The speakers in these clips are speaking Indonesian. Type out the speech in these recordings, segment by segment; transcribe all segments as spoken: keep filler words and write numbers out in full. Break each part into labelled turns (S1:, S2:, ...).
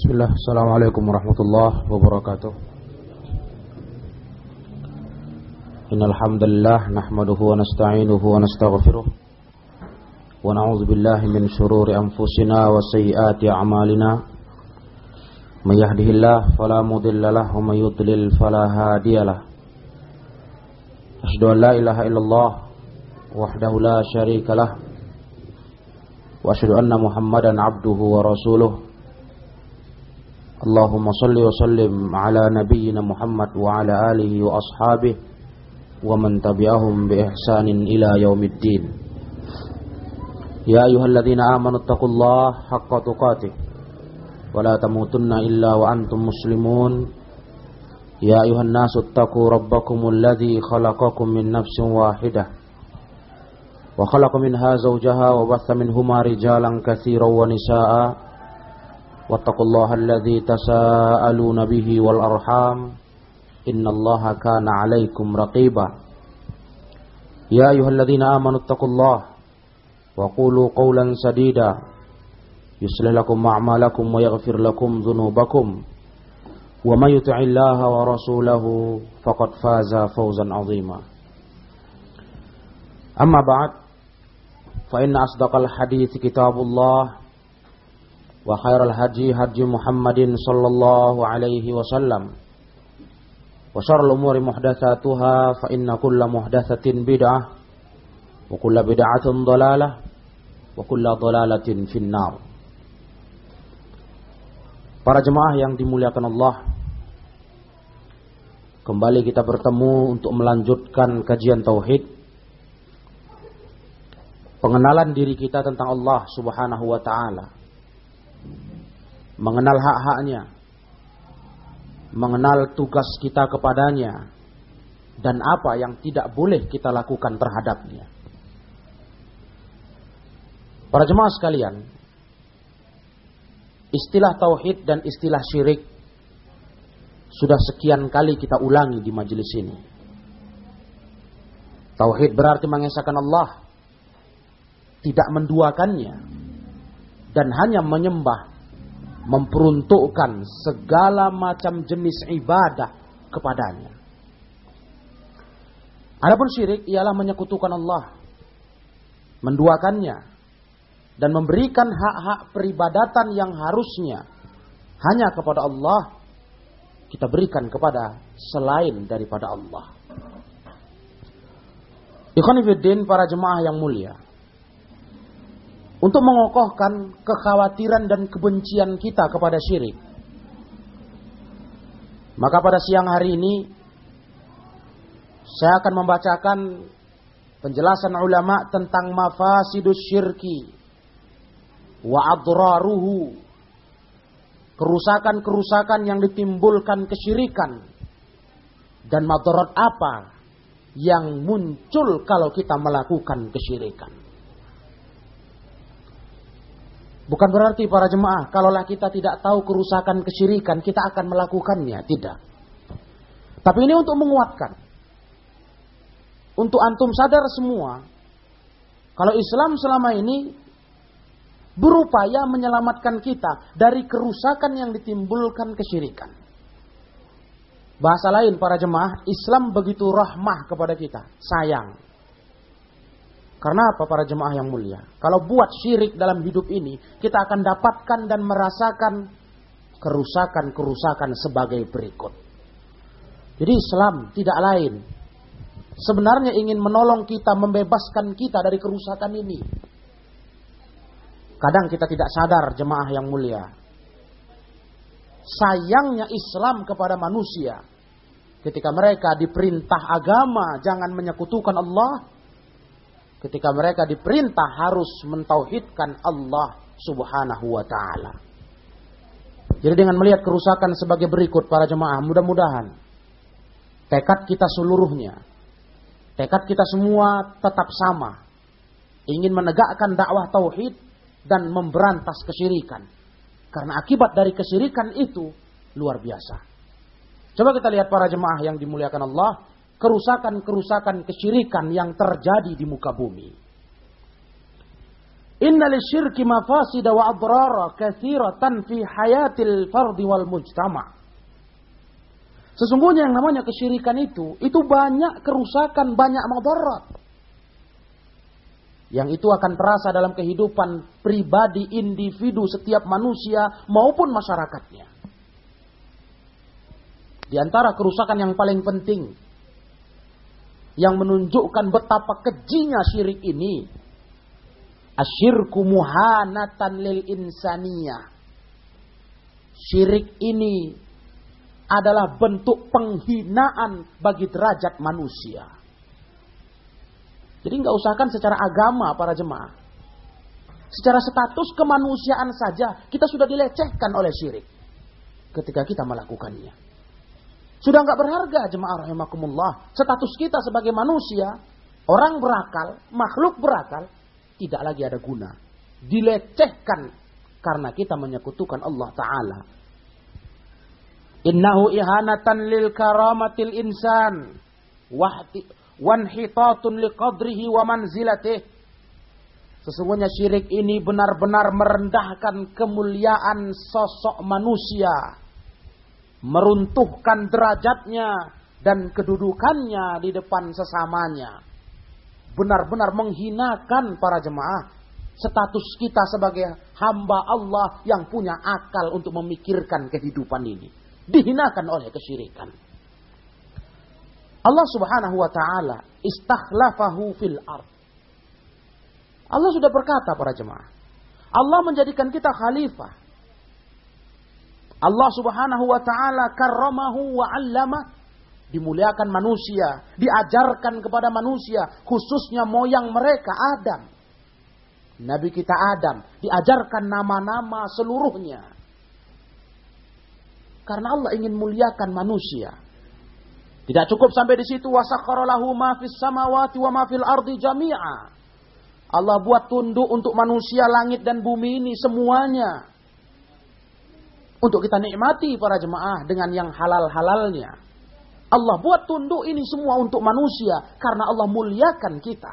S1: Bismillah, Assalamualaikum warahmatullahi wabarakatuh. Innal hamdalillah nahmaduhu wa nasta'inuhu wa nastaghfiruh wa na'udzu billahi min shururi anfusina wa sayyiati a'malina. May yahdihillahu fala mudilla lahu wa may yudlil fala hadiyalah. Asyhadu an la ilaha illallah wahdahu la syarika lah wa asyhadu anna Muhammadan 'abduhu wa rasuluh. Allahumma salli wa sallim ala nabiyyina Muhammad wa ala alihi wa ashabihi wa man tabi'ahum bi ihsanin ila yaumiddin. Ya ayyuhalladzina amanu taqullaha haqqa tuqatih wa la tamutunna illa wa antum muslimun. Ya ayyuhan nasu taqu rabbakumul ladzi khalaqakum min nafsin wahidah wa khalaqa minha zawjaha wa batha minhuma rijalan katsiran wa nisaa'a. Wattaqullaha alladzi tasaaluna bihi wal arham innallaha kana 'alaikum raqiba. Ya ayyuhalladzina amanu taqullaha wa qulu qawlan sadida yuslih lakum a'malakum wa yaghfir lakum dhunubakum wa may yuti'illaha wa rasulahu faqad faza fawzan 'azima. Amma ba'd, fa inna asdaqal hadithi kitabullah wa khairal haji haji Muhammadin sallallahu alaihi wasallam wa syarrul umuri muhdatsatuha fa inna kulla muhdatsatin bid'ah wa kulla bid'atin dhalalah wa kulla dhalalatin finnar. Para jemaah yang dimuliakan Allah, kembali kita bertemu untuk melanjutkan kajian tauhid, pengenalan diri kita tentang Allah Subhanahu wa taala, mengenal hak-haknya, mengenal tugas kita kepadanya, dan apa yang tidak boleh kita lakukan terhadapnya. Para jemaah sekalian, istilah tauhid dan istilah syirik sudah sekian kali kita ulangi di majelis ini. Tauhid berarti mengesahkan Allah, tidak menduakannya, dan hanya menyembah, memperuntukkan segala macam jenis ibadah kepadanya. Adapun syirik ialah menyekutukan Allah, menduakannya, dan memberikan hak-hak peribadatan yang harusnya hanya kepada Allah, kita berikan kepada selain daripada Allah. Ikhwan fillah, para jemaah yang mulia, untuk mengokohkan kekhawatiran dan kebencian kita kepada syirik, maka pada siang hari ini saya akan membacakan penjelasan ulama tentang mafasidus syirki wa adraruhu, kerusakan-kerusakan yang ditimbulkan kesyirikan dan madarat apa yang muncul kalau kita melakukan kesyirikan. Bukan berarti para jemaah, kalaulah kita tidak tahu kerusakan kesyirikan, kita akan melakukannya. Tidak. Tapi ini untuk menguatkan. Untuk antum sadar semua, kalau Islam selama ini berupaya menyelamatkan kita dari kerusakan yang ditimbulkan kesyirikan. Bahasa lain para jemaah, Islam begitu rahmah kepada kita, sayang. Karena apa para jemaah yang mulia? Kalau buat syirik dalam hidup ini, kita akan dapatkan dan merasakan kerusakan-kerusakan sebagai berikut. Jadi Islam tidak lain, sebenarnya ingin menolong kita, membebaskan kita dari kerusakan ini. Kadang kita tidak sadar jemaah yang mulia, sayangnya Islam kepada manusia. Ketika mereka diperintah agama jangan menyekutukan Allah, ketika mereka diperintah harus mentauhidkan Allah Subhanahu wa ta'ala. Jadi dengan melihat kerusakan sebagai berikut para jemaah, mudah-mudahan tekad kita seluruhnya, tekad kita semua tetap sama, ingin menegakkan dakwah tauhid dan memberantas kesyirikan. Karena akibat dari kesyirikan itu luar biasa. Coba kita lihat para jemaah yang dimuliakan Allah, kerusakan-kerusakan kesyirikan yang terjadi di muka bumi. Inna lisyirki mafasida wa adrara katsiratan fi hayatil fardi wal mujtama'. Sesungguhnya yang namanya kesyirikan itu, itu banyak kerusakan, banyak mudarat. Yang itu akan terasa dalam kehidupan pribadi, individu, setiap manusia maupun masyarakatnya. Di antara kerusakan yang paling penting, yang menunjukkan betapa kejinya syirik ini, asyirku muhanatan lil insaniyah. Syirik ini adalah bentuk penghinaan bagi derajat manusia. Jadi nggak usahkan secara agama para jemaah. Secara status kemanusiaan saja kita sudah dilecehkan oleh syirik ketika kita melakukannya. Sudah nggak berharga jemaah rahimakumullah. Status kita sebagai manusia, orang berakal, makhluk berakal, tidak lagi ada guna. Dilecehkan karena kita menyekutukan Allah Ta'ala. Innahu ihanatan lil karamatil insan wanhitatun liqadrihi wa manzilatih. Sesungguhnya syirik ini benar-benar merendahkan kemuliaan sosok manusia, meruntuhkan derajatnya dan kedudukannya di depan sesamanya. Benar-benar menghinakan para jemaah status kita sebagai hamba Allah yang punya akal untuk memikirkan kehidupan ini. Dihinakan oleh kesyirikan. Allah Subhanahu wa taala istakhlafahu fil ard. Allah sudah berkata para jemaah, Allah menjadikan kita khalifah. Allah Subhanahu wa taala karramahu wa 'allama, dimuliakan manusia, diajarkan kepada manusia, khususnya moyang mereka Adam. Nabi kita Adam diajarkan nama-nama seluruhnya. Karena Allah ingin muliakan manusia. Tidak cukup sampai di situ, wasakhkhara lahu ma fis samawati wa ma fil ardi jami'a. Allah buat tunduk untuk manusia langit dan bumi ini semuanya. Untuk kita nikmati para jemaah dengan yang halal-halalnya. Allah buat tunduk ini semua untuk manusia karena Allah muliakan kita.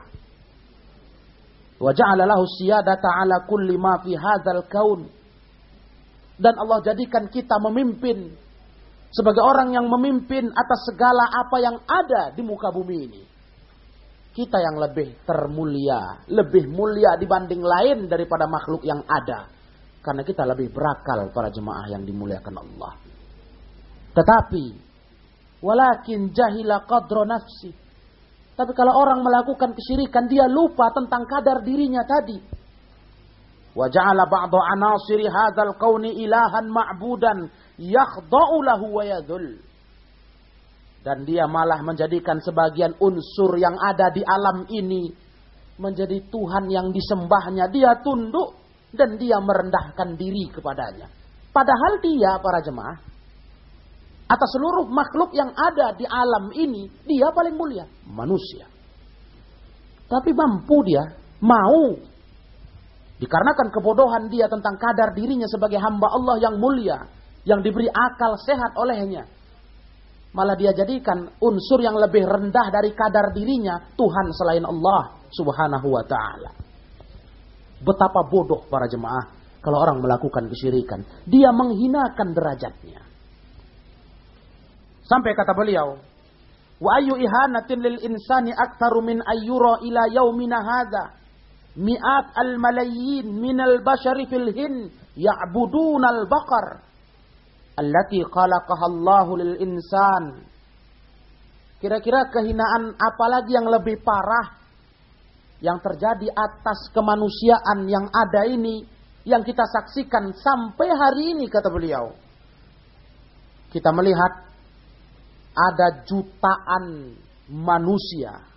S1: Wa ja'ala lahu siyadata 'ala kulli ma fi hadzal kaun. Dan Allah jadikan kita memimpin sebagai orang yang memimpin atas segala apa yang ada di muka bumi ini. Kita yang lebih termulia, lebih mulia dibanding lain daripada makhluk yang ada. Karena kita lebih berakal para jemaah yang dimuliakan Allah. Tetapi, walakin jahila qadra nafsi. Tapi kalau orang melakukan kesyirikan, dia lupa tentang kadar dirinya tadi. Wa ja'ala ba'dha anasiri hadzal kauni ilahan ma'budan yakhda'u lahu wa yadhul. Dan dia malah menjadikan sebagian unsur yang ada di alam ini menjadi Tuhan yang disembahnya. Dia tunduk dan dia merendahkan diri kepadanya. Padahal dia para jemaah, atas seluruh makhluk yang ada di alam ini, dia paling mulia, manusia. Tapi mampu dia, mau. Dikarenakan kebodohan dia tentang kadar dirinya sebagai hamba Allah yang mulia, yang diberi akal sehat olehnya. Malah dia jadikan unsur yang lebih rendah dari kadar dirinya Tuhan selain Allah Subhanahu wa ta'ala. Betapa bodoh para jemaah kalau orang melakukan kesyirikan. Dia menghinakan derajatnya. Sampai kata beliau, wa ayyu ihanatin lil insani aktsaru min ayyura ila yaumina hadza. Mi'at al-malayin minal bashari fil hin ya'budun al-baqar allati khalaqaha Allahu lil insan. Kira-kira kehinaan apalagi yang lebih parah yang terjadi atas kemanusiaan yang ada ini, yang kita saksikan sampai hari ini kata beliau. Kita melihat ada jutaan manusia,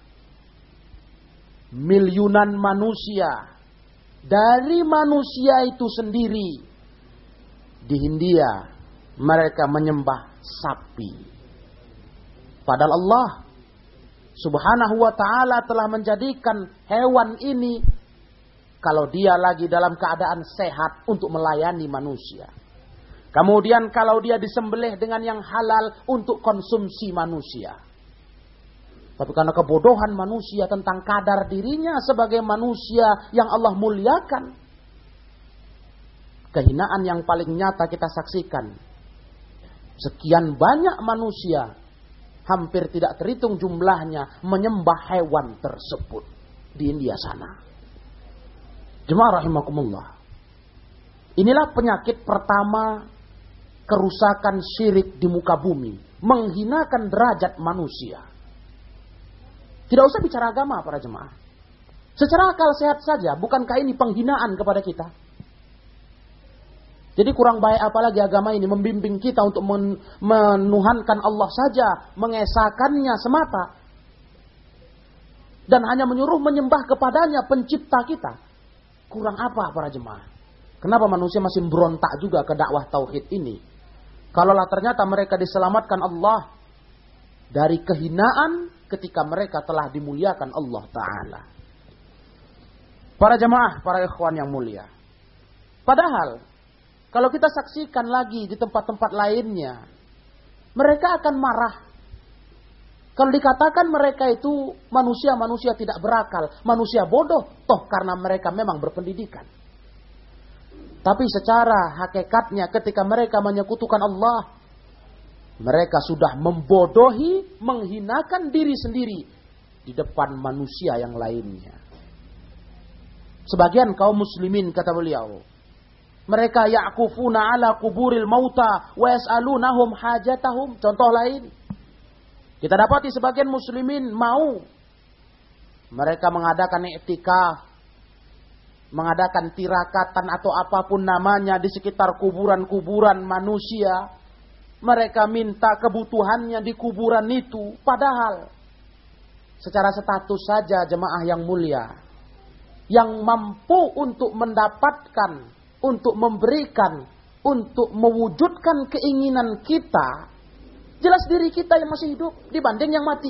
S1: miliunan manusia, dari manusia itu sendiri di Hindia mereka menyembah sapi. Padahal Allah Subhanahu wa ta'ala telah menjadikan hewan ini, kalau dia lagi dalam keadaan sehat, untuk melayani manusia. Kemudian kalau dia disembelih dengan yang halal untuk konsumsi manusia. Tapi karena kebodohan manusia tentang kadar dirinya sebagai manusia yang Allah muliakan, kehinaan yang paling nyata kita saksikan. Sekian banyak manusia, hampir tidak terhitung jumlahnya, menyembah hewan tersebut di India sana. Jemaah rahimakumullah. Inilah penyakit pertama kerusakan syirik di muka bumi. Menghinakan derajat manusia. Tidak usah bicara agama para jemaah. Secara akal sehat saja, bukankah ini penghinaan kepada kita? Jadi kurang baik apalagi agama ini membimbing kita untuk men- menuhankan Allah saja, mengesahkannya semata. Dan hanya menyuruh menyembah kepadanya pencipta kita. Kurang apa para jemaah? Kenapa manusia masih berontak juga ke dakwah tauhid ini? Kalaulah ternyata mereka diselamatkan Allah dari kehinaan ketika mereka telah dimuliakan Allah Ta'ala. Para jemaah, para ikhwan yang mulia. Padahal, kalau kita saksikan lagi di tempat-tempat lainnya, mereka akan marah. Kalau dikatakan mereka itu manusia-manusia tidak berakal, manusia bodoh, toh karena mereka memang berpendidikan. Tapi secara hakikatnya ketika mereka menyekutukan Allah, mereka sudah membodohi, menghinakan diri sendiri di depan manusia yang lainnya. Sebagian kaum muslimin kata beliau, mereka ya'kufuna ala kuburil mauta wa yas'alunahum hajatahum. Contoh lain, kita dapati sebagian muslimin mau mereka mengadakan i'tikaf, mengadakan tirakatan atau apapun namanya di sekitar kuburan-kuburan manusia. Mereka minta kebutuhannya di kuburan itu. Padahal secara status saja jemaah yang mulia, yang mampu untuk mendapatkan, untuk memberikan, untuk mewujudkan keinginan kita, jelas diri kita yang masih hidup dibanding yang mati.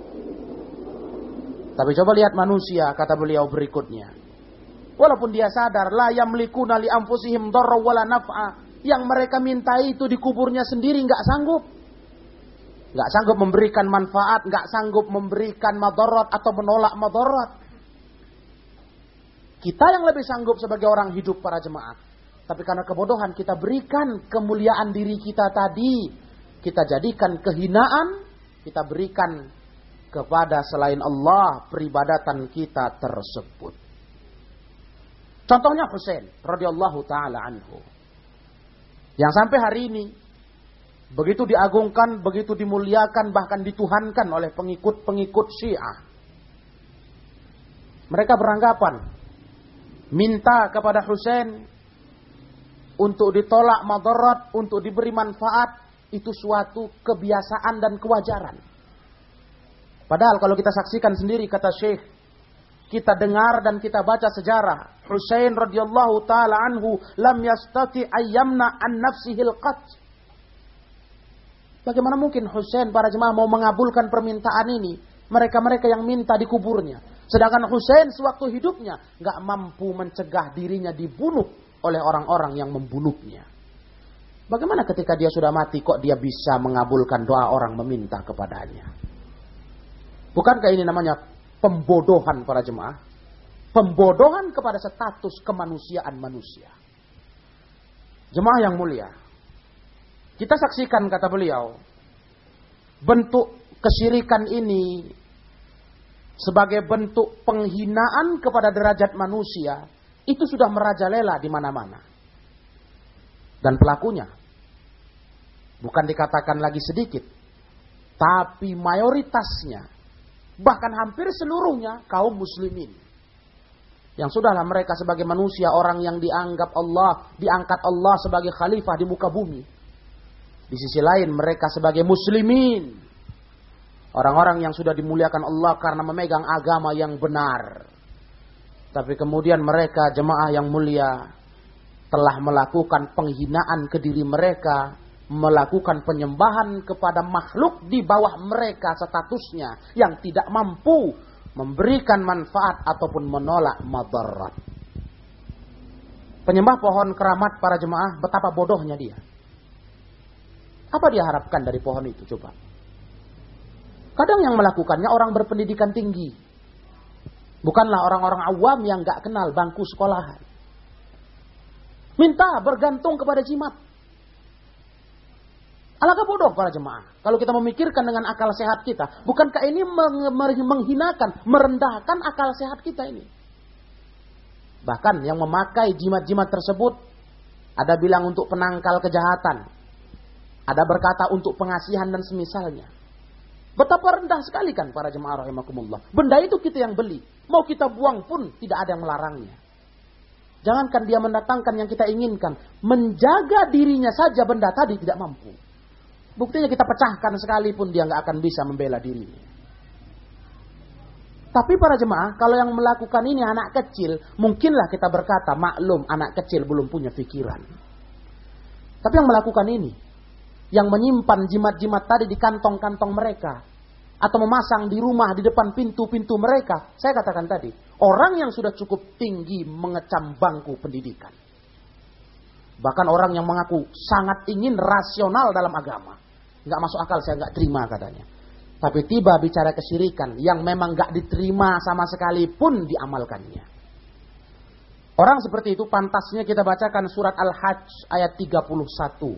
S1: Tapi coba lihat manusia, kata beliau berikutnya. Walaupun dia sadar, la yamlikuna li anfusihim darra wala naf'a. Yang mereka minta itu di kuburnya sendiri nggak sanggup. Nggak sanggup memberikan manfaat, nggak sanggup memberikan madarat atau menolak madarat. Kita yang lebih sanggup sebagai orang hidup para jemaah. Tapi karena kebodohan kita berikan kemuliaan diri kita tadi. Kita jadikan kehinaan, kita berikan kepada selain Allah peribadatan kita tersebut. Contohnya Husain radhiyallahu taala anhu. Yang sampai hari ini begitu diagungkan, begitu dimuliakan, bahkan dituhankan oleh pengikut-pengikut Syiah. Mereka beranggapan minta kepada Husain untuk ditolak madarat, untuk diberi manfaat, itu suatu kebiasaan dan kewajaran. Padahal kalau kita saksikan sendiri, kata Syekh, kita dengar dan kita baca sejarah, Husain radhiyallahu taala anhu lam yastati ayyamna an nafsihil qat. Bagaimana mungkin Husain para jemaah mau mengabulkan permintaan ini? Mereka-mereka yang minta di kuburnya. Sedangkan Husain sewaktu hidupnya nggak mampu mencegah dirinya dibunuh oleh orang-orang yang membunuhnya. Bagaimana ketika dia sudah mati kok dia bisa mengabulkan doa orang meminta kepadanya? Bukankah ini namanya pembodohan para jemaah? Pembodohan kepada status kemanusiaan manusia. Jemaah yang mulia, kita saksikan kata beliau, bentuk kesyirikan ini sebagai bentuk penghinaan kepada derajat manusia, itu sudah merajalela di mana-mana. Dan pelakunya bukan dikatakan lagi sedikit, tapi mayoritasnya, bahkan hampir seluruhnya kaum muslimin. Yang sudahlah mereka sebagai manusia, orang yang dianggap Allah, diangkat Allah sebagai khalifah di muka bumi. Di sisi lain mereka sebagai muslimin, orang-orang yang sudah dimuliakan Allah karena memegang agama yang benar. Tapi kemudian mereka jemaah yang mulia telah melakukan penghinaan ke diri mereka, melakukan penyembahan kepada makhluk di bawah mereka statusnya yang tidak mampu memberikan manfaat ataupun menolak madarat. Penyembah pohon keramat para jemaah, betapa bodohnya dia. Apa dia harapkan dari pohon itu coba? Kadang yang melakukannya orang berpendidikan tinggi. Bukanlah orang-orang awam yang gak kenal bangku sekolahan. Minta bergantung kepada jimat. Alangkah bodoh para jemaah. Kalau kita memikirkan dengan akal sehat kita. Bukankah ini menghinakan, merendahkan akal sehat kita ini? Bahkan yang memakai jimat-jimat tersebut. Ada bilang untuk penangkal kejahatan. Ada berkata untuk pengasihan dan semisalnya. Betapa rendah sekali kan para jemaah rahimakumullah. Benda itu kita yang beli. Mau kita buang pun tidak ada yang melarangnya. Jangankan dia mendatangkan yang kita inginkan. Menjaga dirinya saja benda tadi tidak mampu. Buktinya kita pecahkan sekalipun dia nggak akan bisa membela dirinya. Tapi para jemaah, kalau yang melakukan ini anak kecil, mungkinlah kita berkata, maklum anak kecil belum punya pikiran. Tapi yang melakukan ini, yang menyimpan jimat-jimat tadi di kantong-kantong mereka, atau memasang di rumah, di depan pintu-pintu mereka, saya katakan tadi, orang yang sudah cukup tinggi mengecam bangku pendidikan. Bahkan orang yang mengaku sangat ingin rasional dalam agama. Nggak masuk akal, saya nggak terima katanya. Tapi tiba bicara kesyirikan yang memang nggak diterima sama sekali pun diamalkannya. Orang seperti itu pantasnya kita bacakan surat Al-Hajj ayat tiga puluh satu.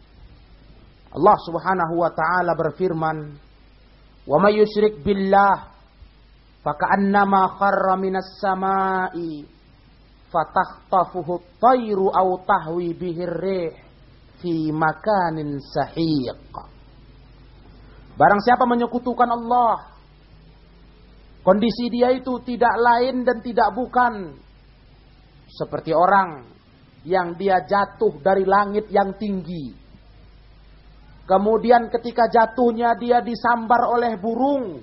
S1: Allah Subhanahu wa taala berfirman, "Wa may yusyrik billah faka'annama kharra minas sama'i fatakhtafuhu at-tayru aw tahwi bihi ar-rih fi makanin sahiq." Barang siapa menyekutukan Allah, kondisi dia itu tidak lain dan tidak bukan seperti orang yang dia jatuh dari langit yang tinggi. Kemudian ketika jatuhnya dia disambar oleh burung.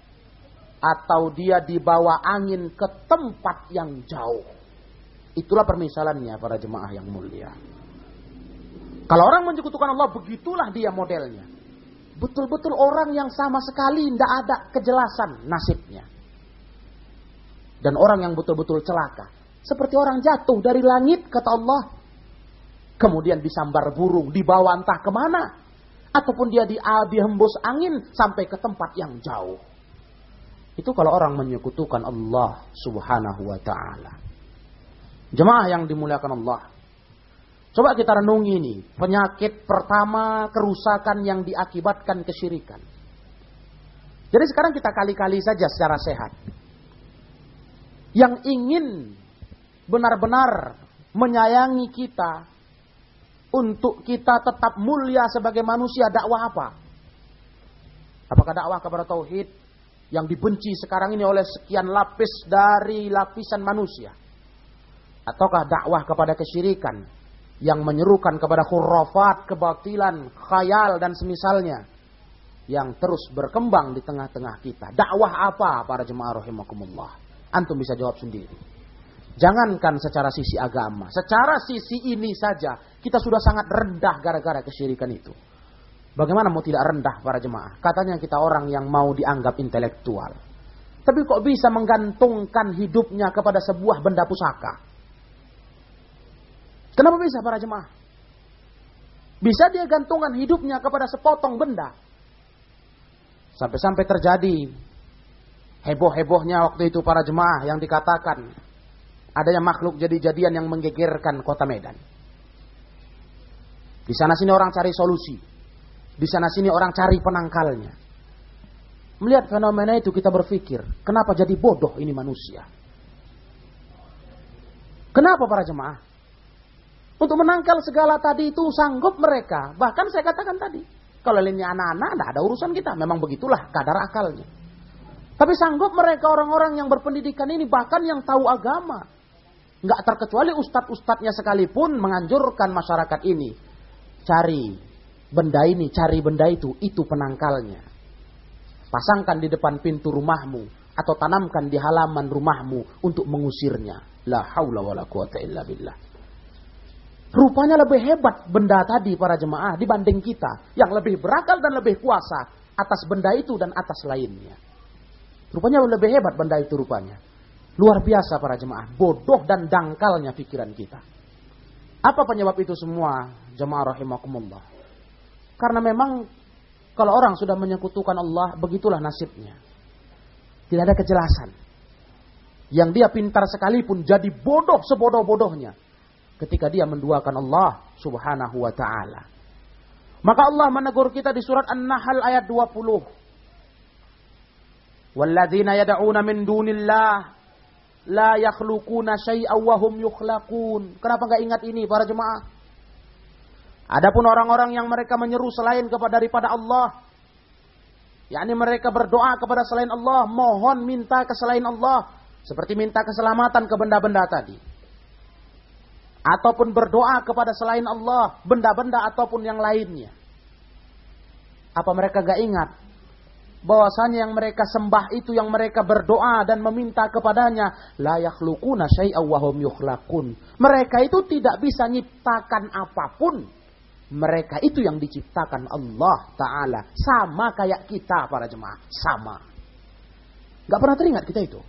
S1: Atau dia dibawa angin ke tempat yang jauh. Itulah permisalannya para jemaah yang mulia. Kalau orang menyekutukan Allah, begitulah dia modelnya. Betul-betul orang yang sama sekali tidak ada kejelasan nasibnya. Dan orang yang betul-betul celaka. Seperti orang jatuh dari langit, kata Allah. Kemudian disambar burung, dibawa entah kemana. Ataupun dia dihembus angin sampai ke tempat yang jauh. Itu kalau orang menyekutukan Allah Subhanahu wa ta'ala. Jemaah yang dimuliakan Allah. Coba kita renungi ini. Penyakit pertama, kerusakan yang diakibatkan kesyirikan. Jadi sekarang kita kali-kali saja secara sehat. Yang ingin benar-benar menyayangi kita, untuk kita tetap mulia sebagai manusia, dakwah apa? Apakah dakwah kepada tauhid yang dibenci sekarang ini oleh sekian lapis dari lapisan manusia? Ataukah dakwah kepada kesyirikan yang menyerukan kepada khurafat, kebatilan, khayal dan semisalnya yang terus berkembang di tengah-tengah kita? Dakwah apa para jemaah rahimakumullah? Antum bisa jawab sendiri. Jangankan secara sisi agama, secara sisi ini saja kita sudah sangat rendah gara-gara kesyirikan itu. Bagaimana mau tidak rendah para jemaah? Katanya kita orang yang mau dianggap intelektual. Tapi kok bisa menggantungkan hidupnya kepada sebuah benda pusaka? Kenapa bisa para jemaah? Bisa dia gantungan hidupnya kepada sepotong benda. Sampai-sampai terjadi heboh-hebohnya waktu itu para jemaah yang dikatakan adanya makhluk jadi-jadian yang menggegerkan kota Medan. Di sana sini orang cari solusi. Di sana sini orang cari penangkalnya. Melihat fenomena itu kita berpikir, kenapa jadi bodoh ini manusia? Kenapa para jemaah? Untuk menangkal segala tadi itu sanggup mereka. Bahkan saya katakan tadi, kalau ini anak-anak tidak ada urusan kita. Memang begitulah kadar akalnya. Tapi sanggup mereka orang-orang yang berpendidikan ini, bahkan yang tahu agama. Nggak terkecuali ustadz-ustadznya sekalipun menganjurkan masyarakat ini. Cari benda ini, cari benda itu, itu penangkalnya. Pasangkan di depan pintu rumahmu. Atau tanamkan di halaman rumahmu untuk mengusirnya. La haula wa la quwata illa billah. Rupanya lebih hebat benda tadi para jemaah dibanding kita. Yang lebih berakal dan lebih kuasa atas benda itu dan atas lainnya. Rupanya lebih hebat benda itu rupanya. Luar biasa para jemaah. Bodoh dan dangkalnya pikiran kita. Apa penyebab itu semua jemaah rahimakumullah? Karena memang Kalau orang sudah menyekutukan Allah, begitulah nasibnya. Tidak ada kejelasan. Yang dia pintar sekalipun jadi bodoh sebodoh-bodohnya ketika dia menduakan Allah Subhanahu wa ta'ala. Maka Allah menegur kita di surat An-Nahl ayat dua puluh. Walladzina yad'una min dunillah la yakhluquna syai'aw wa hum yukhlaqun. Kenapa enggak ingat ini para jemaah? Adapun orang-orang yang mereka menyeru selain kepada daripada Allah, yakni mereka berdoa kepada selain Allah, mohon minta ke selain Allah, seperti minta keselamatan ke benda-benda tadi. Ataupun berdoa kepada selain Allah, benda-benda ataupun yang lainnya. Apa mereka gak ingat bahwasanya yang mereka sembah itu, yang mereka berdoa dan meminta kepadanya, la yakhluquna syai'aw wa hum yukhlaqun. Mereka itu tidak bisa nyiptakan apapun. Mereka itu yang diciptakan Allah Ta'ala. Sama kayak kita para jemaah. Sama. Gak pernah teringat kita itu.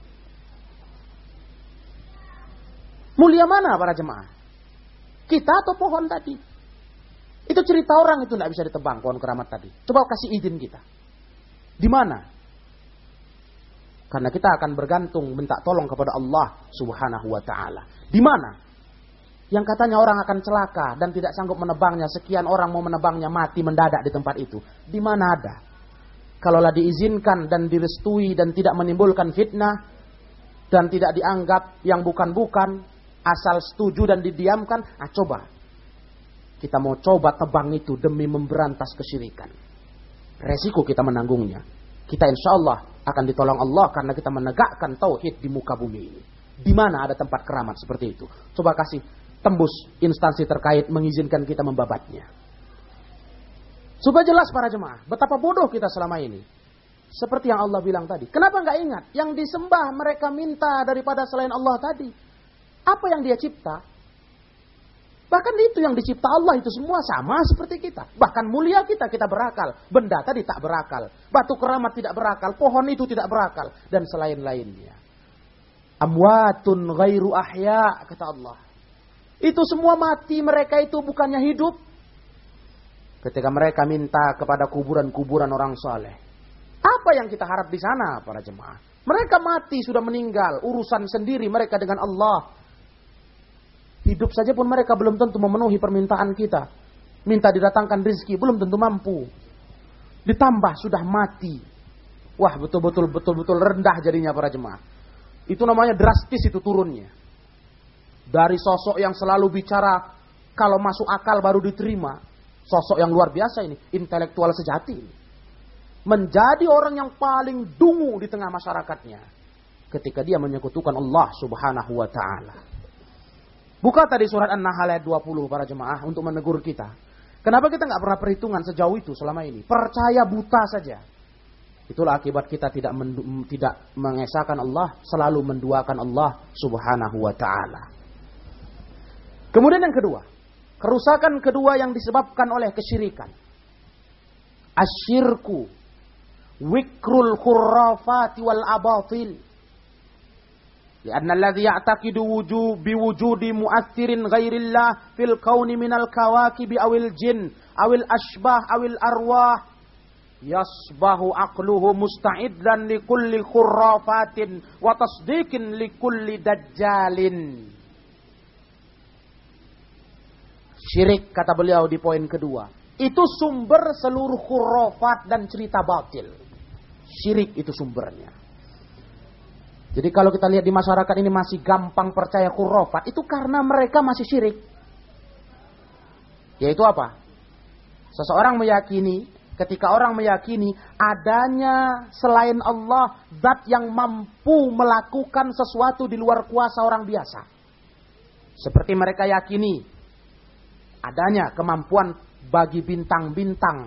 S1: Mulia mana para jemaah? Kita atau pohon tadi? Itu cerita orang, itu tidak bisa ditebang, pohon keramat tadi. Coba kasih izin kita. Di mana? Karena kita akan bergantung minta tolong kepada Allah Subhanahu wa Ta'ala. Di mana? Yang katanya orang akan celaka dan tidak sanggup menebangnya, sekian orang mau menebangnya, mati mendadak di tempat itu. Di mana ada? Kalaulah diizinkan dan direstui dan tidak menimbulkan fitnah dan tidak dianggap yang bukan-bukan, asal setuju dan didiamkan, ah coba. Kita mau coba tebang itu demi memberantas kesyirikan. Resiko kita menanggungnya. Kita insya Allah akan ditolong Allah karena kita menegakkan tauhid di muka bumi ini. Di mana ada tempat keramat seperti itu? Coba kasih tembus instansi terkait mengizinkan kita membabatnya. Supaya jelas para jemaah, betapa bodoh kita selama ini. Seperti yang Allah bilang tadi. Kenapa nggak ingat? Yang disembah mereka minta daripada selain Allah tadi. Apa yang dia cipta? Bahkan itu yang dicipta Allah itu semua sama seperti kita. Bahkan mulia kita, kita berakal. Benda tadi tak berakal. Batu keramat tidak berakal. Pohon itu tidak berakal. Dan selain-lainnya. Amwatun ghairu ahya, kata Allah. Itu semua mati, mereka itu bukannya hidup. Ketika mereka minta kepada kuburan-kuburan orang saleh. Apa yang kita harap di sana para jemaah? Mereka mati, sudah meninggal. Urusan sendiri mereka dengan Allah. Hidup saja pun mereka belum tentu memenuhi permintaan kita. Minta didatangkan rezeki, belum tentu mampu. Ditambah sudah mati. Wah, betul-betul betul-betul rendah jadinya para jemaah. Itu namanya drastis itu turunnya. Dari sosok yang selalu bicara kalau masuk akal baru diterima. Sosok yang luar biasa ini. Intelektual sejati ini. Menjadi orang yang paling dungu di tengah masyarakatnya. Ketika dia menyekutukan Allah Subhanahu wa ta'ala. Buka tadi surat An-Nahl ayat dua puluh para jemaah untuk menegur kita. Kenapa kita nggak pernah perhitungan sejauh itu selama ini? Percaya buta saja. Itulah akibat kita tidak mendu- tidak mengesahkan Allah. Selalu menduakan Allah Subhanahu wa ta'ala. Kemudian yang kedua, kerusakan kedua yang disebabkan oleh kesyirikan. Asyirku, wikrul khurafati wal abatil. Lianna alladhi ya'taqidu wujud biwujudi mu'athirin ghairillah fil kauni minal kawakibi awil jin, awil ashbah, awil arwah. Yasbahu aqluhu musta'iddan likulli khurafatin wa tasdiqin likulli dajjalin. Syirik, kata beliau di poin kedua. Itu sumber seluruh khurafat dan cerita batil. Syirik itu sumbernya. Jadi kalau kita lihat di masyarakat ini masih gampang percaya khurafat. Itu karena mereka masih syirik. Yaitu apa? Seseorang meyakini, ketika orang meyakini adanya selain Allah zat yang mampu melakukan sesuatu di luar kuasa orang biasa. Seperti mereka yakini adanya kemampuan bagi bintang-bintang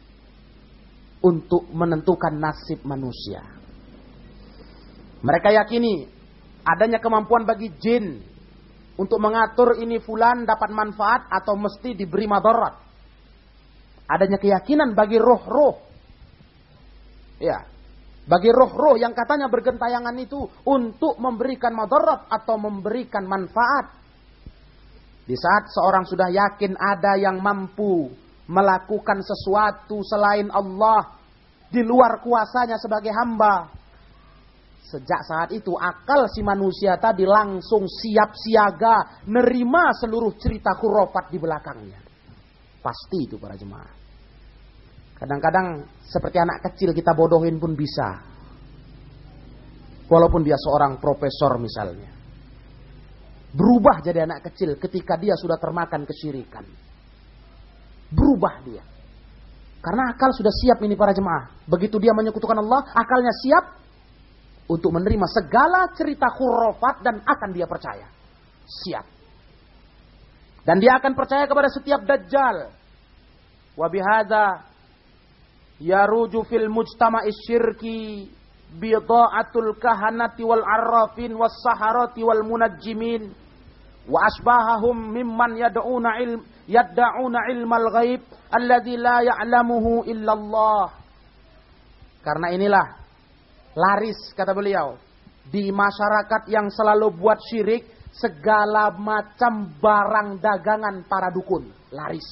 S1: untuk menentukan nasib manusia. Mereka yakini adanya kemampuan bagi jin untuk mengatur ini fulan dapat manfaat atau mesti diberi madarat. Adanya keyakinan bagi roh-roh. Ya, bagi roh-roh yang katanya bergentayangan itu untuk memberikan madarat atau memberikan manfaat. Di saat seorang sudah yakin ada yang mampu melakukan sesuatu selain Allah di luar kuasanya sebagai hamba. Sejak saat itu akal si manusia tadi langsung siap siaga nerima seluruh cerita khurafat di belakangnya. Pasti itu para jemaah. Kadang-kadang seperti anak kecil kita bodohin pun bisa. Walaupun dia seorang profesor misalnya. Berubah jadi anak kecil ketika dia sudah termakan kesyirikan. Berubah dia. Karena akal sudah siap ini para jemaah. Begitu dia menyekutukan Allah, akalnya siap untuk menerima segala cerita khurafat dan akan dia percaya. Siap. Dan dia akan percaya kepada setiap dajjal. Wa bihadza yaruju fil mujtama'is syirki bida'atul kahanati wal arrafin was saharati wal munajjimin wa asbahahum mimman yad'una ilm yad'una ilmal ghaib alladzi la ya'lamuhu illallah. Karena inilah laris, kata beliau, di masyarakat yang selalu buat syirik segala macam barang dagangan para dukun. Laris.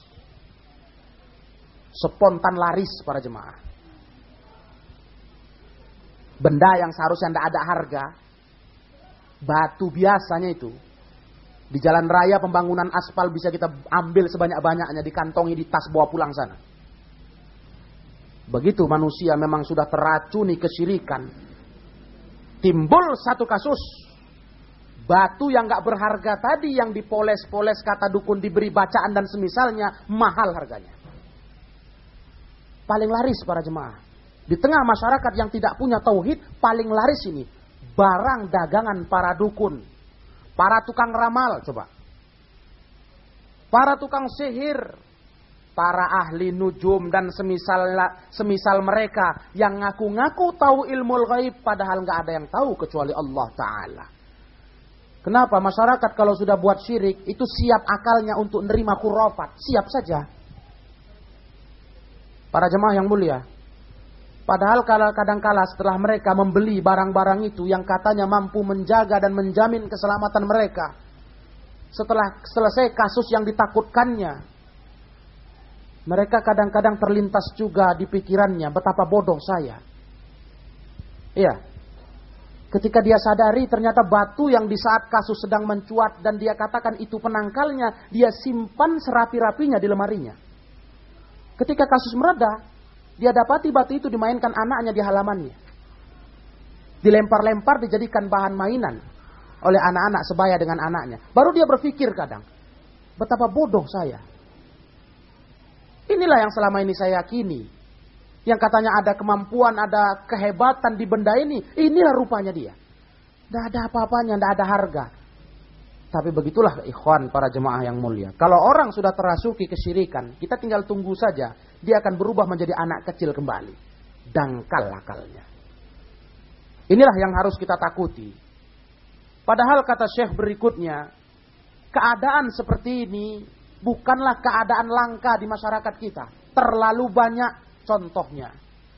S1: Spontan laris para jemaah. Benda yang seharusnya tidak ada harga. Batu biasanya itu. Di jalan raya pembangunan aspal bisa kita ambil sebanyak-banyaknya, dikantongi di tas bawa pulang sana. Begitu manusia memang sudah teracuni kesyirikan. Timbul satu kasus. Batu yang gak berharga tadi yang dipoles-poles kata dukun diberi bacaan dan semisalnya mahal harganya. Paling laris para jemaah. Di tengah masyarakat yang tidak punya tauhid, paling laris ini barang dagangan para dukun, para tukang ramal, coba. Para tukang sihir, para ahli nujum dan semisal semisal mereka yang ngaku-ngaku tahu ilmu ghaib padahal nggak ada yang tahu kecuali Allah Ta'ala. Kenapa masyarakat kalau sudah buat syirik itu siap akalnya untuk menerima khurafat, siap saja. Para jemaah yang mulia, padahal kadang-kala setelah mereka membeli barang-barang itu yang katanya mampu menjaga dan menjamin keselamatan mereka, setelah selesai kasus yang ditakutkannya, mereka kadang-kadang terlintas juga di pikirannya, betapa bodoh saya. Iya. Ketika dia sadari ternyata batu yang di saat kasus sedang mencuat dan dia katakan itu penangkalnya, dia simpan serapi-rapinya di lemarinya. Ketika kasus mereda, dia dapati batu itu dimainkan anaknya di halamannya. Dilempar-lempar, dijadikan bahan mainan oleh anak-anak sebaya dengan anaknya. Baru dia berpikir kadang, betapa bodoh saya. Inilah yang selama ini saya yakini. Yang katanya ada kemampuan, ada kehebatan di benda ini. Inilah rupanya dia. Tidak ada apa-apanya, tidak ada harga. Tapi begitulah ikhwan para jemaah yang mulia. Kalau orang sudah terasuki kesyirikan, kita tinggal tunggu saja. Dia akan berubah menjadi anak kecil kembali. Dangkal akalnya. Inilah yang harus kita takuti. Padahal kata Syekh berikutnya, keadaan seperti ini bukanlah keadaan langka di masyarakat kita. Terlalu banyak contohnya.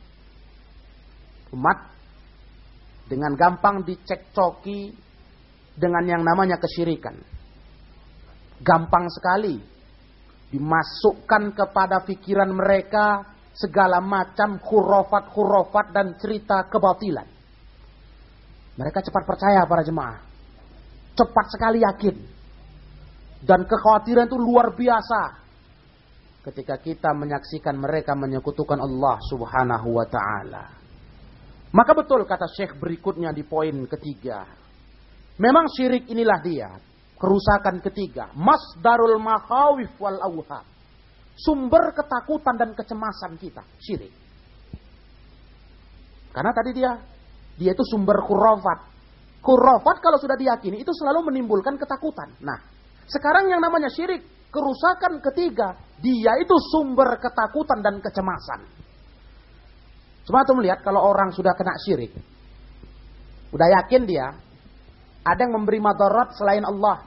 S1: Umat dengan gampang dicekcoki dengan yang namanya kesyirikan. Gampang sekali dimasukkan kepada pikiran mereka segala macam khurafat-khurafat dan cerita kebatilan. Mereka cepat percaya para jemaah. Cepat sekali yakin. Dan kekhawatiran itu luar biasa ketika kita menyaksikan mereka menyekutukan Allah Subhanahu wa ta'ala. Maka betul kata Syekh berikutnya di poin ketiga. Memang syirik inilah dia. Kerusakan ketiga. Masdarul makhawif wal awham. Sumber ketakutan dan kecemasan kita. Syirik. Karena tadi dia. Dia itu sumber khurafat. Khurafat kalau sudah diyakini itu selalu menimbulkan ketakutan. Nah. Sekarang yang namanya syirik. Kerusakan ketiga. Dia itu sumber ketakutan dan kecemasan. Cuma tuh melihat kalau orang sudah kena syirik. Udah yakin dia. Ada yang memberi madarat selain Allah.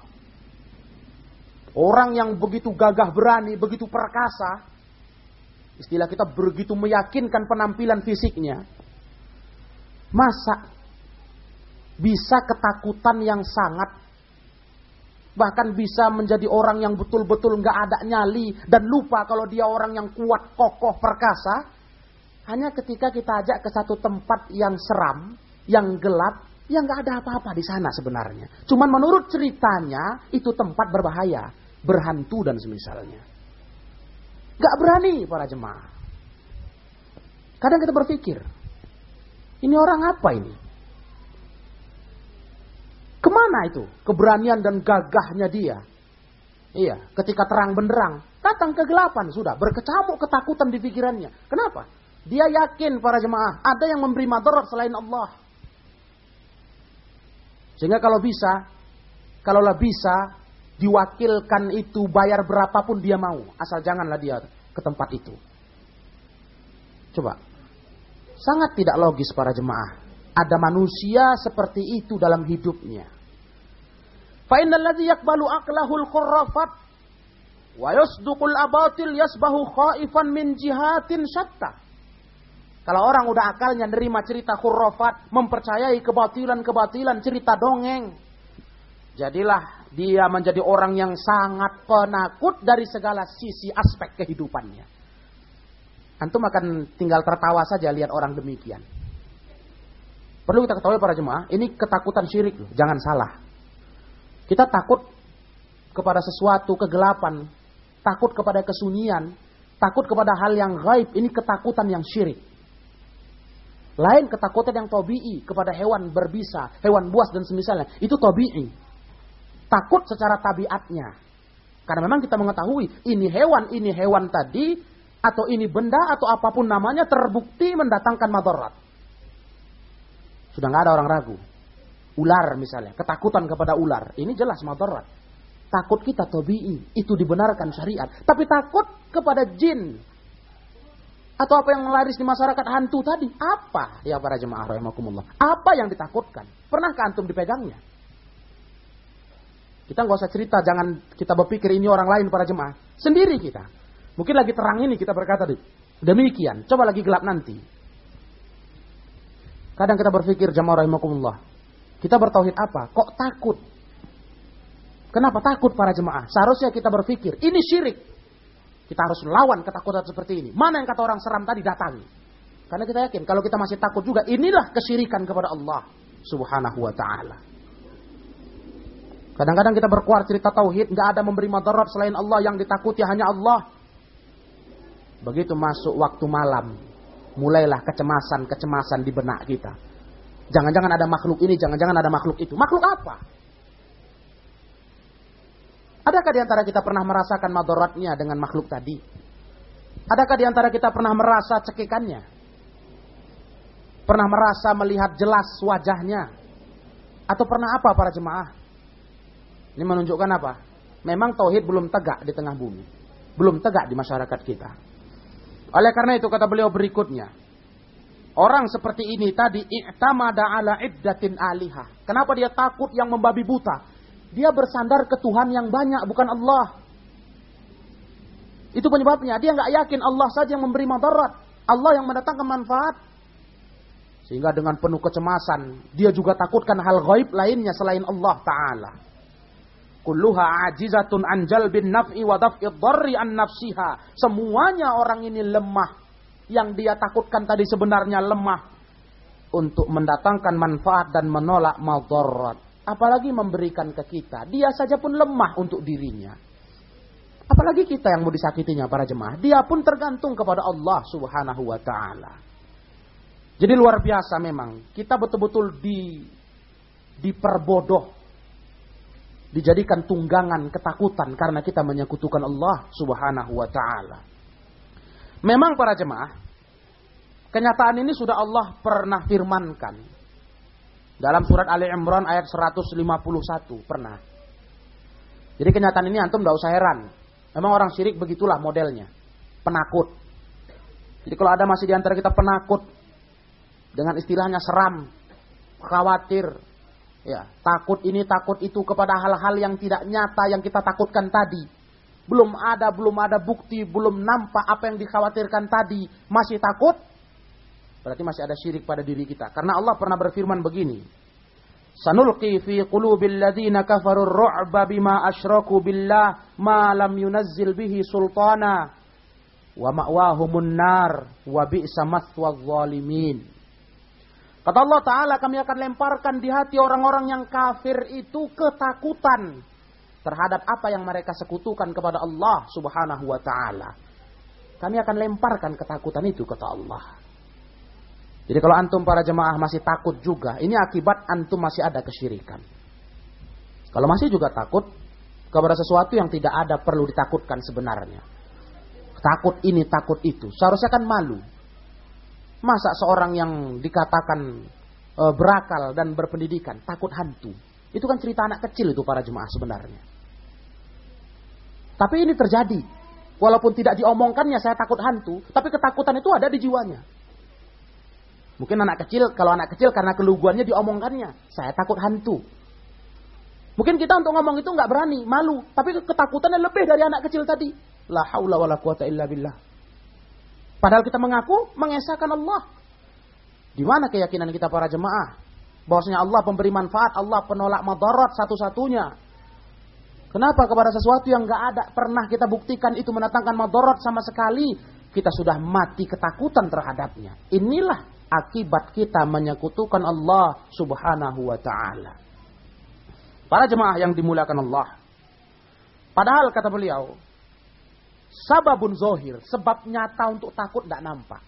S1: Orang yang begitu gagah berani, begitu perkasa. Istilah kita begitu meyakinkan penampilan fisiknya. Masa bisa ketakutan yang sangat bahkan bisa menjadi orang yang betul-betul nggak ada nyali dan lupa kalau dia orang yang kuat, kokoh, perkasa, hanya ketika kita ajak ke satu tempat yang seram, yang gelap, yang nggak ada apa-apa di sana sebenarnya. Cuman menurut ceritanya itu tempat berbahaya, berhantu dan semisalnya. Nggak berani para jemaah. Kadang kita berpikir, ini orang apa ini? Kemana itu keberanian dan gagahnya dia? Iya, ketika terang benderang, datang kegelapan sudah, berkecamuk ketakutan di pikirannya. Kenapa? Dia yakin para jemaah, ada yang memberi madarat selain Allah. Sehingga kalau bisa, kalaulah bisa, diwakilkan itu bayar berapapun dia mau. Asal janganlah dia ke tempat itu. Coba. Sangat tidak logis para jemaah. Ada manusia seperti itu dalam hidupnya. Fa innal ladzi yaqbalu aqlahul khurafat wa yasduqul abatil yasbahu khaifan min jihatin syatta. Kalau orang udah akalnya nerima cerita khurafat, mempercayai kebatilan-kebatilan, cerita dongeng, jadilah dia menjadi orang yang sangat penakut dari segala sisi aspek kehidupannya. Antum akan tinggal tertawa saja lihat orang demikian. Perlu kita ketahui para jemaah, ini ketakutan syirik loh, jangan salah. Kita takut kepada sesuatu kegelapan, takut kepada kesunyian, takut kepada hal yang gaib, ini ketakutan yang syirik. Lain ketakutan yang tabi'i kepada hewan berbisa, hewan buas dan semisalnya, itu tabi'i. Takut secara tabiatnya. Karena memang kita mengetahui ini hewan, ini hewan tadi, atau ini benda atau apapun namanya terbukti mendatangkan madarat. Sudah nggak ada orang ragu. Ular misalnya, ketakutan kepada ular, ini jelas madarat. Takut kita tabi'i, itu dibenarkan syariat. Tapi takut kepada jin atau apa yang laris di masyarakat hantu tadi, apa ya para jemaah rahimakumullah? Apa yang ditakutkan? Pernahkah antum dipegangnya? Kita nggak usah cerita, jangan kita berpikir ini orang lain para jemaah. Sendiri kita. Mungkin lagi terang ini kita berkata demikian. Coba lagi gelap nanti. Kadang kita berpikir jemaah rahimakumullah, kita bertauhid apa? Kok takut? Kenapa takut para jemaah? Seharusnya kita berpikir, ini syirik. Kita harus lawan ketakutan seperti ini. Mana yang kata orang seram tadi datangi. Karena kita yakin, kalau kita masih takut juga, inilah kesyirikan kepada Allah subhanahu wa ta'ala. Kadang-kadang kita berkuar cerita tauhid, nggak ada memberi madarat selain Allah, yang ditakuti hanya Allah. Begitu masuk waktu malam, mulailah kecemasan-kecemasan di benak kita. Jangan-jangan ada makhluk ini, jangan-jangan ada makhluk itu. Makhluk apa? Adakah di antara kita pernah merasakan madaratnya dengan makhluk tadi? Adakah di antara kita pernah merasa cekikannya? Pernah merasa melihat jelas wajahnya? Atau pernah apa para jemaah? Ini menunjukkan apa? Memang tauhid belum tegak di tengah bumi. Belum tegak di masyarakat kita. Oleh karena itu kata beliau berikutnya, orang seperti ini tadi i'tamada ala iddatin alihah. Kenapa dia takut yang membabi buta? Dia bersandar ke Tuhan yang banyak, bukan Allah. Itu penyebabnya. Dia nggak yakin Allah saja yang memberi madarat, Allah yang mendatangkan manfaat. Sehingga dengan penuh kecemasan, dia juga takutkan hal gaib lainnya selain Allah Ta'ala. Kulluha ajizatun an jalbin naf'i wa daf'id dharri an nafsiha. Semuanya orang ini lemah. Yang dia takutkan tadi sebenarnya lemah untuk mendatangkan manfaat dan menolak madarat. Apalagi memberikan ke kita. Dia saja pun lemah untuk dirinya. Apalagi kita yang mau disakitinya para jemaah. Dia pun tergantung kepada Allah subhanahu wa ta'ala. Jadi luar biasa memang. Kita betul-betul di, diperbodoh. Dijadikan tunggangan ketakutan. Karena kita menyekutukan Allah subhanahu wa ta'ala. Memang para jemaah. Kenyataan ini sudah Allah pernah firmankan. Dalam surat Ali Imran ayat seratus lima puluh satu pernah. Jadi kenyataan ini antum gak usah heran. Memang orang syirik begitulah modelnya. Penakut. Jadi kalau ada masih di antara kita penakut. Dengan istilahnya seram. Khawatir. Ya, takut ini takut itu kepada hal-hal yang tidak nyata yang kita takutkan tadi. Belum ada, belum ada bukti. Belum nampak apa yang dikhawatirkan tadi. Masih takut. Berarti masih ada syirik pada diri kita. Karena Allah pernah berfirman begini. Sanulqi fi qulubil ladzina kafaru ar-ru'ba bima asyraku billah ma lam yunazzil bihi sultana wa ma'wahumun nar wa bi'sa mathwaz zalimin. Kata Allah Ta'ala, kami akan lemparkan di hati orang-orang yang kafir itu ketakutan terhadap apa yang mereka sekutukan kepada Allah Subhanahu wa Ta'ala. Kami akan lemparkan ketakutan itu, kata Allah. Jadi kalau antum para jemaah masih takut juga, ini akibat antum masih ada kesyirikan. Kalau masih juga takut kepada sesuatu yang tidak ada perlu ditakutkan sebenarnya. Takut ini, takut itu. Seharusnya kan malu. Masa seorang yang dikatakan e, berakal dan berpendidikan takut hantu? Itu kan cerita anak kecil itu para jemaah sebenarnya. Tapi ini terjadi. Walaupun tidak diomongkannya saya takut hantu, tapi ketakutan itu ada di jiwanya. Mungkin anak kecil, kalau anak kecil karena keluguannya diomongkannya, saya takut hantu. Mungkin kita untuk ngomong itu nggak berani, malu, tapi ketakutannya lebih dari anak kecil tadi. La haula wala quwata illa billah. Padahal kita mengaku mengesahkan Allah. Di mana keyakinan kita para jemaah? Bahwasanya Allah pemberi manfaat, Allah penolak madarat satu-satunya. Kenapa kepada sesuatu yang nggak ada pernah kita buktikan itu mendatangkan madarat sama sekali, kita sudah mati ketakutan terhadapnya. Inilah akibat kita menyekutukan Allah Subhanahu wa Ta'ala. Para jemaah yang dimuliakan Allah. Padahal kata beliau, sababun zohir, sebab nyata untuk takut tidak nampak.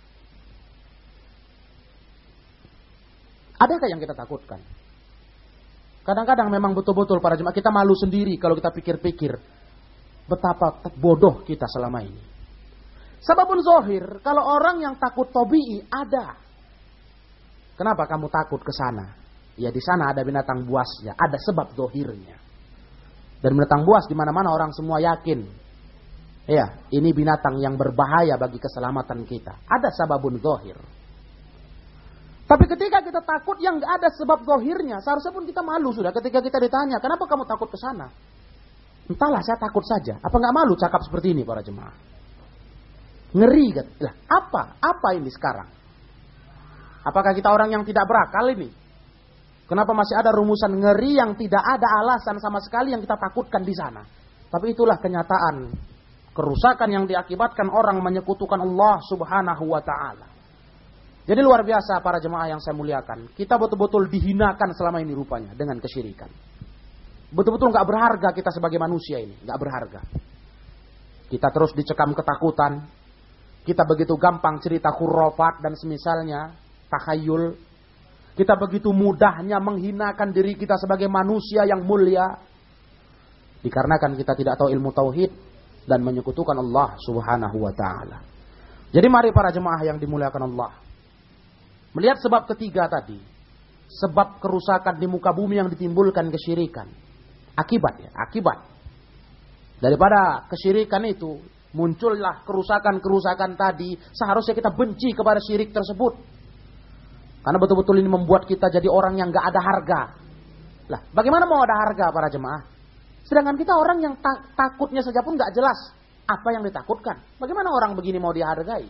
S1: Adakah yang kita takutkan? Kadang-kadang memang betul-betul para jemaah kita malu sendiri kalau kita pikir-pikir betapa bodoh kita selama ini. Sababun zohir, kalau orang yang takut tobi'i ada. Kenapa kamu takut ke sana? Ya di sana ada binatang buasnya, ada sebab zohirnya. Dan binatang buas di mana-mana orang semua yakin. Ya, ini binatang yang berbahaya bagi keselamatan kita. Ada sababun zohir. Tapi ketika kita takut yang nggak ada sebab zohirnya, seharusnya pun kita malu sudah ketika kita ditanya, kenapa kamu takut ke sana? Entahlah, saya takut saja. Apa nggak malu cakap seperti ini para jemaah? Ngeri kan? Lah, apa? Apa ini sekarang? Apakah kita orang yang tidak berakal ini? Kenapa masih ada rumusan ngeri yang tidak ada alasan sama sekali yang kita takutkan di sana? Tapi itulah kenyataan kerusakan yang diakibatkan orang menyekutukan Allah Subhanahu wa Ta'ala. Jadi luar biasa para jemaah yang saya muliakan. Kita betul-betul dihinakan selama ini rupanya dengan kesyirikan. Betul-betul gak berharga kita sebagai manusia ini. Gak berharga. Kita terus dicekam ketakutan. Kita begitu gampang cerita khurafat dan semisalnya. Takhayul. Kita begitu mudahnya menghinakan diri kita sebagai manusia yang mulia. Dikarenakan kita tidak tahu ilmu tauhid dan menyekutukan Allah Subhanahu wa Ta'ala. Jadi mari para jemaah yang dimuliakan Allah, melihat sebab ketiga tadi, sebab kerusakan di muka bumi yang ditimbulkan kesyirikan. Akibat ya, akibat. Daripada kesyirikan itu muncullah kerusakan-kerusakan tadi, seharusnya kita benci kepada syirik tersebut. Karena betul-betul ini membuat kita jadi orang yang gak ada harga. Lah, bagaimana mau ada harga para jemaah? Sedangkan kita orang yang ta- takutnya saja pun gak jelas apa yang ditakutkan. Bagaimana orang begini mau dihargai?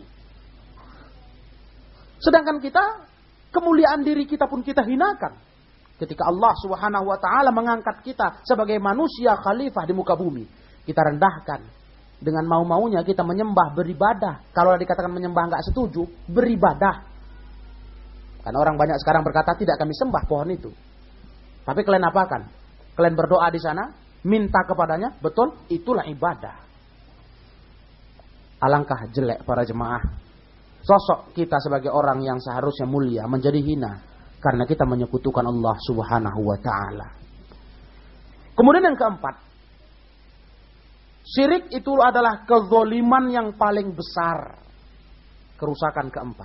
S1: Sedangkan kita, kemuliaan diri kita pun kita hinakan. Ketika Allah Subhanahu wa Ta'ala mengangkat kita sebagai manusia khalifah di muka bumi, kita rendahkan. Dengan mau-maunya kita menyembah, beribadah. Kalau dikatakan menyembah gak setuju, beribadah. Karena orang banyak sekarang berkata tidak kami sembah pohon itu. Tapi kalian apakan? Kalian berdoa di sana, minta kepadanya, betul, itulah ibadah. Alangkah jelek para jemaah. Sosok kita sebagai orang yang seharusnya mulia menjadi hina karena kita menyekutukan Allah Subhanahu wa Ta'ala. Kemudian yang keempat, syirik itu adalah kezoliman yang paling besar. Kerusakan keempat.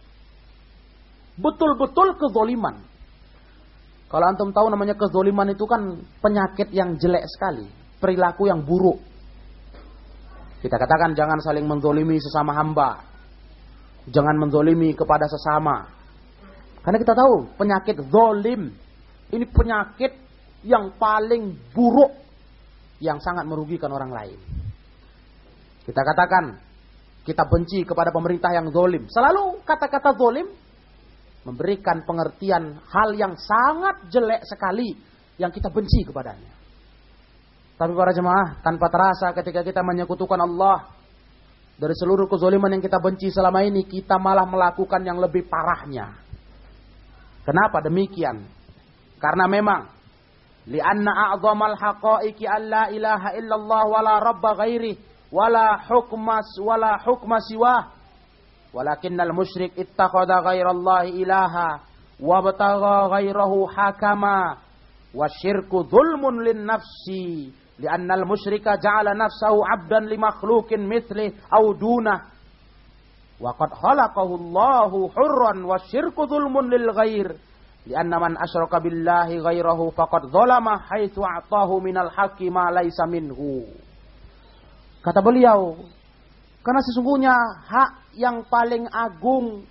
S1: Betul-betul kezoliman. Kalau antum tahu namanya kezoliman itu kan penyakit yang jelek sekali. Perilaku yang buruk. Kita katakan jangan saling menzolimi sesama hamba. Jangan menzolimi kepada sesama. Karena kita tahu penyakit zolim. Ini penyakit yang paling buruk. Yang sangat merugikan orang lain. Kita katakan kita benci kepada pemerintah yang zolim. Selalu kata-kata zolim memberikan pengertian hal yang sangat jelek sekali yang kita benci kepadanya. Tapi para jemaah, tanpa terasa ketika kita menyekutukan Allah, dari seluruh kezaliman yang kita benci selama ini, kita malah melakukan yang lebih parahnya. Kenapa demikian? Karena memang li'anna a'zamal haqa'iqi an la ilaha illallah wa la rabba ghairi wa la hukmas wa la hukma siwah. Walakinnal musyrik ittakhadha ghairallahi ilaha wa batagha ghairahu hakama wa syirku dhulmun lin nafsi li'annal musyrika ja'ala nafsahu 'abdan li makhluqin mithli aw dunah wa qad khalaqahu Allahu hurran wa syirku dhulmun lil ghair li'anna man asyraka billahi ghairahu faqad dzalama haitsu a'tahu minal haqqi ma laysa minhu. Kata beliau, karena sesungguhnya hak yang paling agung,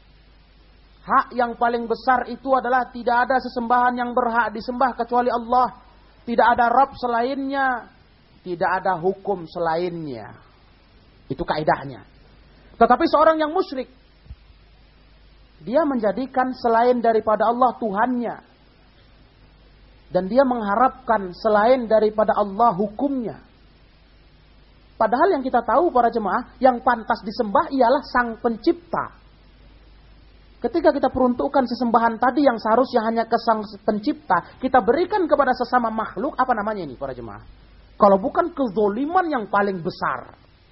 S1: hak yang paling besar itu adalah tidak ada sesembahan yang berhak disembah kecuali Allah. Tidak ada Rabb selainnya, tidak ada hukum selainnya. Itu kaidahnya. Tetapi seorang yang musyrik, dia menjadikan selain daripada Allah Tuhannya. Dan dia mengharapkan selain daripada Allah hukumnya. Padahal yang kita tahu para jemaah, yang pantas disembah ialah Sang Pencipta. Ketika kita peruntukkan sesembahan tadi yang seharusnya hanya ke Sang Pencipta, kita berikan kepada sesama makhluk, apa namanya ini para jemaah? Kalau bukan kezoliman yang paling besar.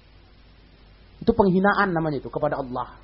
S1: Itu penghinaan namanya itu kepada Allah.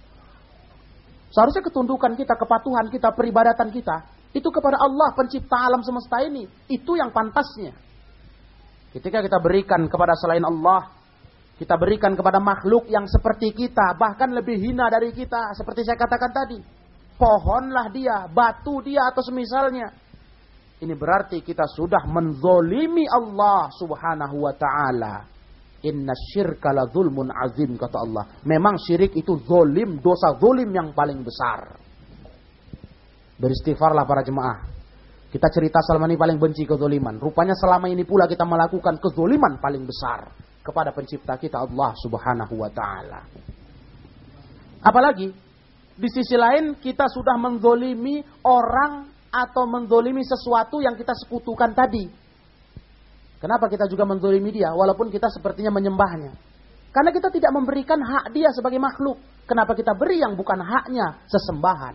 S1: Seharusnya ketundukan kita, kepatuhan kita, peribadatan kita, itu kepada Allah Pencipta alam semesta ini. Itu yang pantasnya. Ketika kita berikan kepada selain Allah, kita berikan kepada makhluk yang seperti kita, bahkan lebih hina dari kita, seperti saya katakan tadi. Pohonlah dia, batu dia atau semisalnya. Ini berarti kita sudah menzolimi Allah subhanahu wa ta'ala. Inna syirka la zulmun azim, kata Allah. Memang syirik itu zolim, dosa zolim yang paling besar. Beristighfarlah para jemaah. Kita cerita selama ini paling benci kezoliman. Rupanya selama ini pula kita melakukan kezoliman paling besar kepada pencipta kita Allah subhanahu wa ta'ala. Apalagi di sisi lain kita sudah menzolimi orang atau menzolimi sesuatu yang kita sekutukan tadi. Kenapa kita juga menzolimi dia walaupun kita sepertinya menyembahnya? Karena kita tidak memberikan hak dia sebagai makhluk. Kenapa kita beri yang bukan haknya, sesembahan?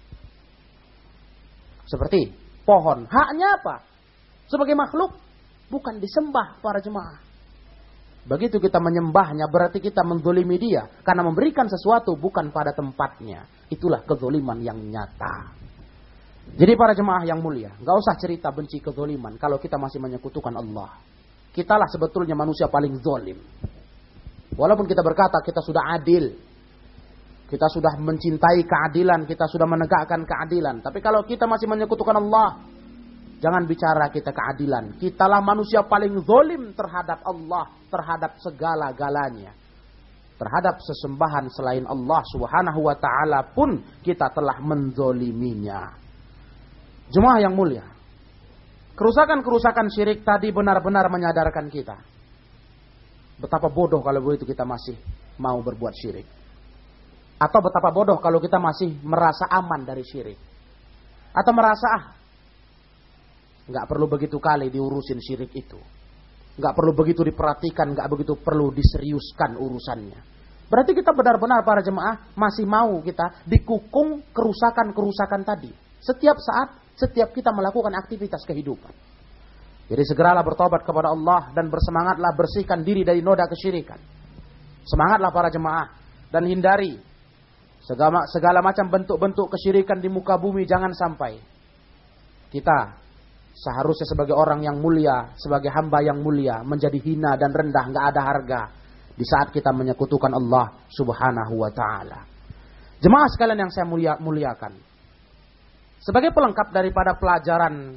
S1: Seperti pohon, haknya apa? Sebagai makhluk, bukan disembah para jemaah. Begitu kita menyembahnya, berarti kita menzolimi dia. Karena memberikan sesuatu bukan pada tempatnya. Itulah kezoliman yang nyata. Jadi para jemaah yang mulia, gak usah cerita benci kezoliman kalau kita masih menyekutukan Allah. Kitalah sebetulnya manusia paling zolim. Walaupun kita berkata kita sudah adil, kita sudah mencintai keadilan, kita sudah menegakkan keadilan. Tapi kalau kita masih menyekutukan Allah, jangan bicara kita keadilan. Kitalah manusia paling zolim terhadap Allah, terhadap segala-galanya. Terhadap sesembahan selain Allah subhanahu wa ta'ala pun kita telah menzoliminya. Jemaah yang mulia, kerusakan-kerusakan syirik tadi benar-benar menyadarkan kita. Betapa bodoh kalau begitu kita masih mau berbuat syirik. Atau betapa bodoh kalau kita masih merasa aman dari syirik. Atau merasa, ah, gak perlu begitu kali diurusin syirik itu. Gak perlu begitu diperhatikan, gak begitu perlu diseriuskan urusannya. Berarti kita benar-benar para jemaah masih mau kita dikukung kerusakan-kerusakan tadi. Setiap saat, setiap kita melakukan aktivitas kehidupan. Jadi segeralah bertobat kepada Allah dan bersemangatlah bersihkan diri dari noda kesyirikan. Semangatlah para jemaah dan hindari segala, segala macam bentuk-bentuk kesyirikan di muka bumi. Jangan sampai kita seharusnya sebagai orang yang mulia, sebagai hamba yang mulia, menjadi hina dan rendah, nggak ada harga di saat kita menyekutukan Allah subhanahu wa ta'ala. Jemaah sekalian yang saya mulia, muliakan. Sebagai pelengkap daripada pelajaran,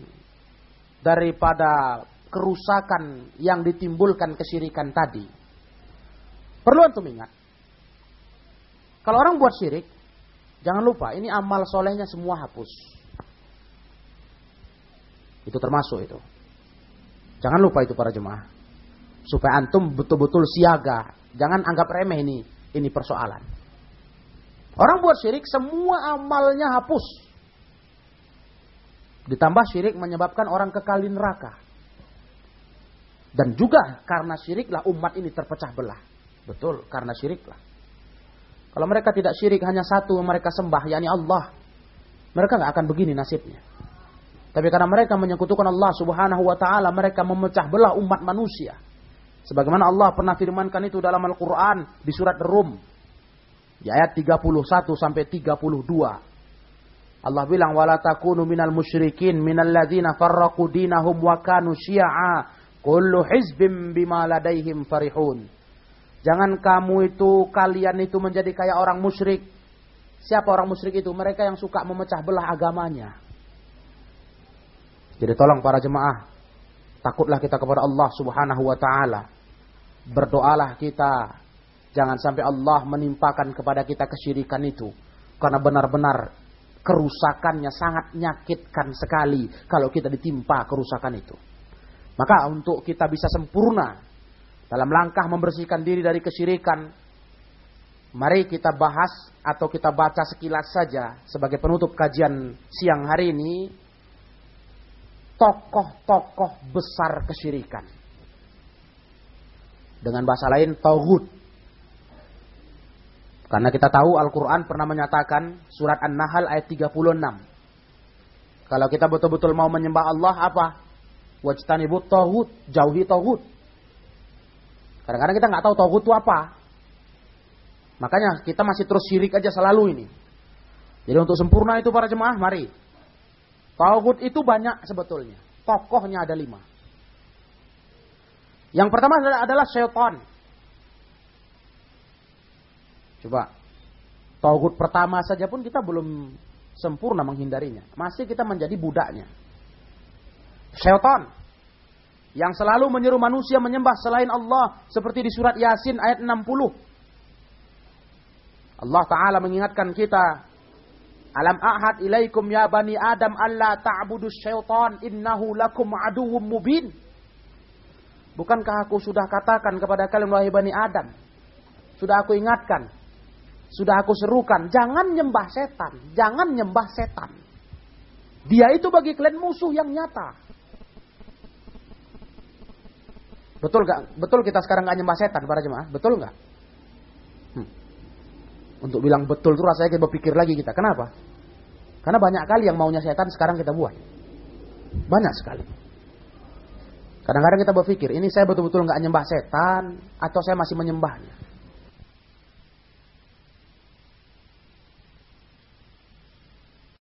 S1: daripada kerusakan yang ditimbulkan kesyirikan tadi, perlu antum ingat, kalau orang buat syirik, jangan lupa ini amal solehnya semua hapus. Itu termasuk itu. Jangan lupa itu para jemaah. Supaya antum betul-betul siaga. Jangan anggap remeh ini ini persoalan. Orang buat syirik, semua amalnya hapus. Ditambah syirik menyebabkan orang kekal di neraka. Dan juga karena syiriklah umat ini terpecah belah. Betul, karena syiriklah. Kalau mereka tidak syirik, hanya satu yang mereka sembah, yakni Allah, mereka nggak akan begini nasibnya. Tapi karena mereka menyekutukan Allah Subhanahu wa taala, mereka memecah belah umat manusia. Sebagaimana Allah pernah firmankan itu dalam Al-Qur'an di surat Rum di ayat tiga puluh satu sampai tiga puluh dua. Allah bilang wala takunu minal musyrikin minal ladzina farraqu dinahum wa kanu syi'a kullu hizbin bima ladaihim farihun. Jangan kamu itu kalian itu menjadi kayak orang musyrik. Siapa orang musyrik itu? Mereka yang suka memecah belah agamanya. Jadi tolong para jemaah, takutlah kita kepada Allah Subhanahu wa taala. Berdoalah kita jangan sampai Allah menimpakan kepada kita kesyirikan itu, karena benar-benar kerusakannya sangat menyakitkan sekali kalau kita ditimpa kerusakan itu. Maka untuk kita bisa sempurna dalam langkah membersihkan diri dari kesyirikan, mari kita bahas atau kita baca sekilas saja sebagai penutup kajian siang hari ini tokoh-tokoh besar kesyirikan. Dengan bahasa lain tauhid. Karena kita tahu Al-Quran pernah menyatakan surat An-Nahl ayat tiga puluh enam. Kalau kita betul-betul mau menyembah Allah apa? Wajtanibut tauhid, jauhi tauhid. Kadang-kadang kita nggak tahu tauhid itu apa. Makanya kita masih terus syirik aja selalu ini. Jadi untuk sempurna itu para jemaah, mari. Tauhid itu banyak sebetulnya. Tokohnya ada lima. Yang pertama adalah, adalah syaitan. Coba. Tauhid pertama saja pun kita belum sempurna menghindarinya. Masih kita menjadi budaknya. Syaitan. Yang selalu menyuruh manusia menyembah selain Allah. Seperti di surat Yasin ayat enam puluh. Allah Ta'ala mengingatkan kita. Alam ahad ilaikum ya bani Adam alla ta'budu syaitan innahu lakum aduwwum mubin. Bukankah aku sudah katakan kepada kalian wahai bani Adam. Sudah aku ingatkan. Sudah aku serukan. Jangan nyembah setan. Jangan nyembah setan. Dia itu bagi kalian musuh yang nyata. Betul gak? Betul kita sekarang gak nyembah setan para jemaah? Betul gak? Hmm. Untuk bilang betul itu rasanya kita berpikir lagi kita. Kenapa? Karena banyak kali yang maunya setan sekarang kita buat. Banyak sekali. Kadang-kadang kita berpikir, ini saya betul-betul gak nyembah setan atau saya masih menyembahnya.